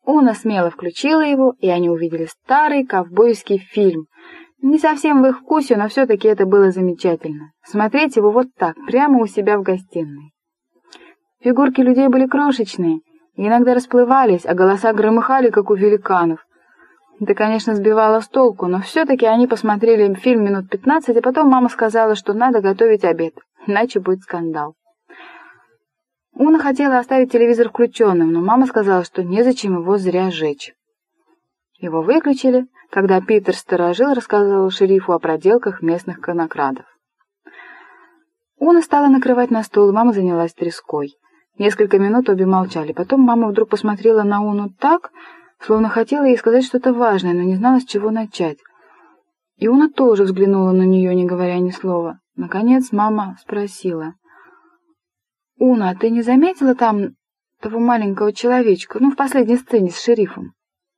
Уна смело включила его, и они увидели старый ковбойский фильм. Не совсем в их вкусе, но все-таки это было замечательно. Смотреть его вот так, прямо у себя в гостиной. Фигурки людей были крошечные, и иногда расплывались, а голоса громыхали, как у великанов. Это, конечно, сбивало с толку, но все-таки они посмотрели фильм минут 15, а потом мама сказала, что надо готовить обед, иначе будет скандал. Уна хотела оставить телевизор включенным, но мама сказала, что незачем его зря жечь. Его выключили, когда Питер сторожил рассказывал шерифу о проделках местных конокрадов. Уна стала накрывать на стол, и мама занялась треской. Несколько минут обе молчали. Потом мама вдруг посмотрела на Уну так, словно хотела ей сказать что-то важное, но не знала, с чего начать. И Уна тоже взглянула на нее, не говоря ни слова. Наконец мама спросила: «Уна, а ты не заметила там того маленького человечка, в последней сцене с шерифом?»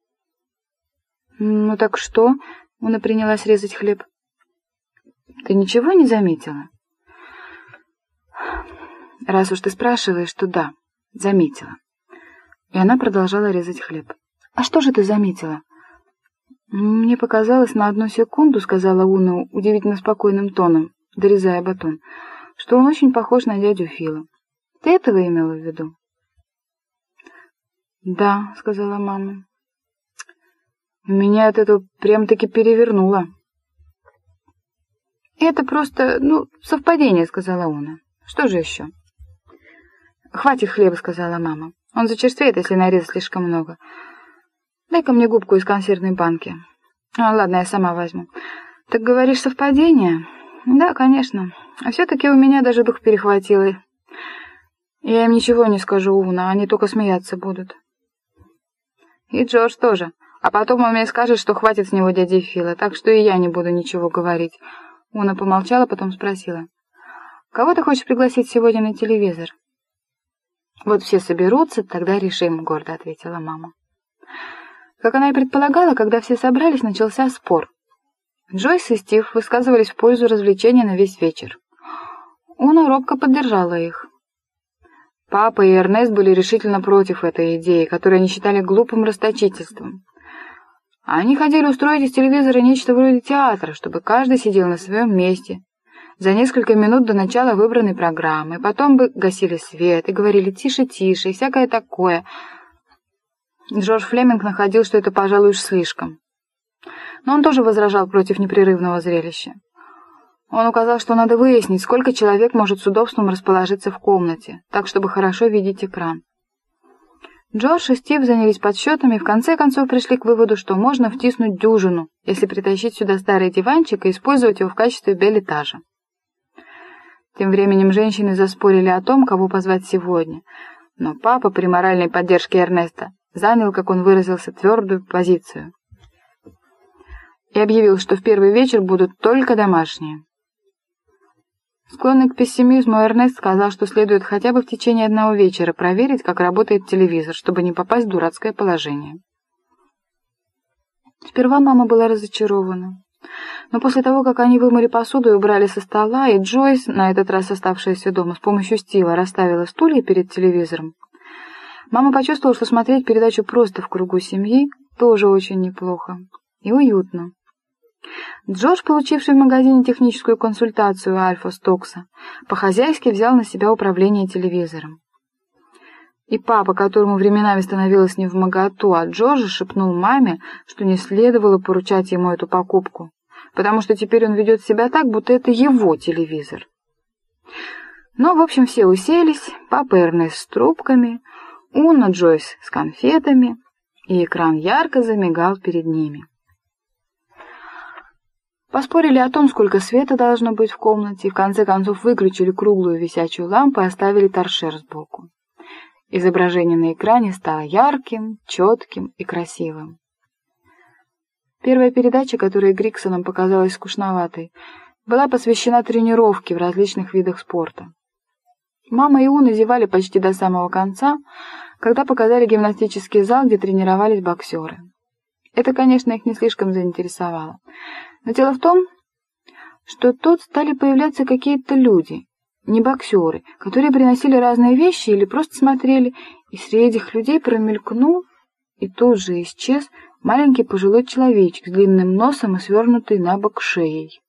«Ну так что?» — Уна принялась резать хлеб. «Ты ничего не заметила?» «Раз уж ты спрашиваешь, то да, заметила». И она продолжала резать хлеб. «А что же ты заметила?» «Мне показалось на одну секунду, — сказала Уна удивительно спокойным тоном, дорезая батон, — что он очень похож на дядю Фила. Ты этого имела в виду?» «Да, — сказала мама. Меня от этого прям-таки перевернуло». «Это просто, совпадение, — сказала Уна. Что же еще?» «Хватит хлеба, — сказала мама. Он зачерствеет, если нарезать слишком много. Дай-ка мне губку из консервной банки. Ладно, я сама возьму. Так говоришь, совпадение?» «Да, конечно. А все-таки у меня даже дух перехватило. Я им ничего не скажу, Уна, они только смеяться будут». «И Джордж тоже. А потом он мне скажет, что хватит с него дяди Фила, так что и я не буду ничего говорить». Уна помолчала, потом спросила: «Кого ты хочешь пригласить сегодня на телевизор?» «Вот все соберутся, тогда решим», — гордо ответила мама. Как она и предполагала, когда все собрались, начался спор. Джойс и Стив высказывались в пользу развлечения на весь вечер. Уна робко поддержала их. Папа и Эрнест были решительно против этой идеи, которую они считали глупым расточительством. Они хотели устроить из телевизора нечто вроде театра, чтобы каждый сидел на своем месте за несколько минут до начала выбранной программы, потом бы гасили свет и говорили «тише, тише» и всякое такое. Джордж Флеминг находил, что это, пожалуй, уж слишком. Но он тоже возражал против непрерывного зрелища. Он указал, что надо выяснить, сколько человек может с удобством расположиться в комнате, так, чтобы хорошо видеть экран. Джордж и Стив занялись подсчетами и в конце концов пришли к выводу, что можно втиснуть дюжину, если притащить сюда старый диванчик и использовать его в качестве бельэтажа. Тем временем женщины заспорили о том, кого позвать сегодня, но папа при моральной поддержке Эрнеста занял, как он выразился, твердую позицию и объявил, что в первый вечер будут только домашние. Склонный к пессимизму, Эрнест сказал, что следует хотя бы в течение одного вечера проверить, как работает телевизор, чтобы не попасть в дурацкое положение. Сперва мама была разочарована, но после того, как они вымыли посуду и убрали со стола, и Джойс, на этот раз оставшаяся дома, с помощью Стива расставила стулья перед телевизором, мама почувствовала, что смотреть передачу просто в кругу семьи тоже очень неплохо и уютно. Джордж, получивший в магазине техническую консультацию Альфа Стокса, по-хозяйски взял на себя управление телевизором. И папа, которому временами становилось невмоготу от Джорджа, шепнул маме, что не следовало поручать ему эту покупку, потому что теперь он ведет себя так, будто это его телевизор. Но, в общем, все уселись, папа Эрнест с трубками, Уна Джойс с конфетами, и экран ярко замигал перед ними. Поспорили о том, сколько света должно быть в комнате, и в конце концов выключили круглую висячую лампу и оставили торшер сбоку. Изображение на экране стало ярким, четким и красивым. Первая передача, которая Григсонам показалась скучноватой, была посвящена тренировке в различных видах спорта. Мама и Уна зевали почти до самого конца, когда показали гимнастический зал, где тренировались боксеры. Это, конечно, их не слишком заинтересовало. Но дело в том, что тут стали появляться какие-то люди, не боксеры, которые приносили разные вещи или просто смотрели, и среди этих людей промелькнул и тут же исчез маленький пожилой человечек с длинным носом и свернутой на бок шеей.